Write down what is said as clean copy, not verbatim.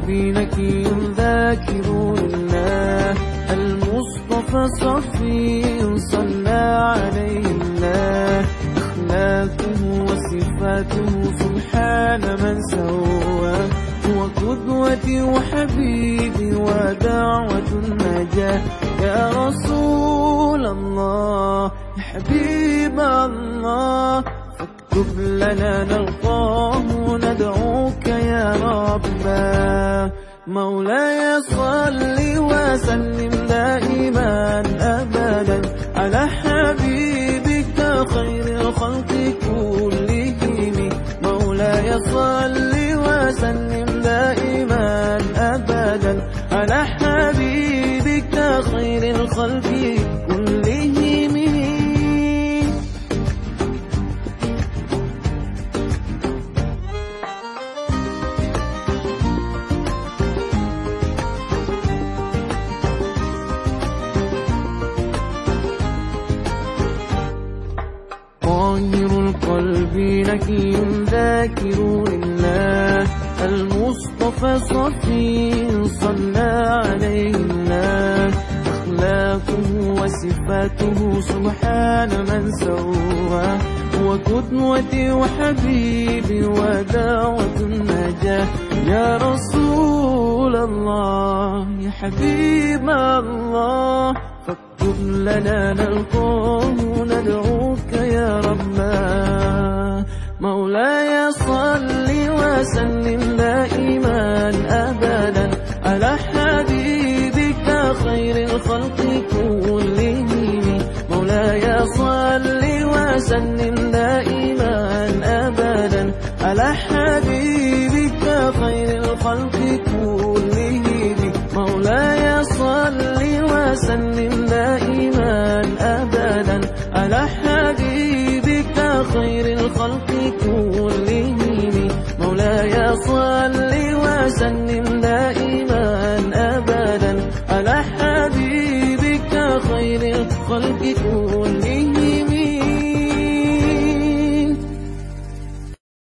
قلبي نكي ذاكر لله، المصطفى صفي صلى عليه الله، أخلاقه وصفاته سبحان من سواه، هو قدوتي وحبيبي ودعوة النجاة. يا رسول الله يا حبيب الله، فاكتب لنا نلقاه ندعوك يا ربنا. مولاي صل وسلم دائما أبدا على حبيبك خير الخلق كلهم. مولاي صل وسلم دائما أبدا على حبيبك خير الخلق كلهم. طاهر القلب نكي ذاكر لله، المصطفى صفي صلى عليه الله، أخلاقه وصفاته سبحان من سواه، هو قدوتي وحبيبي ودعوة النجاة. يا رسول الله يا حبيب الله، فاكتب لنا نلقاه ندعوك يا ربنا. مولاي صل وسلم دائما أبدا على حبيبك خير الخلق كلهم. مولاي صل وسلم دائما أبدا على حبيبك خير الخلق كلهم. مولاي صل وسلم دائما أبدا على حبيبك خير الخلق كلهم. مولاي صل وسلم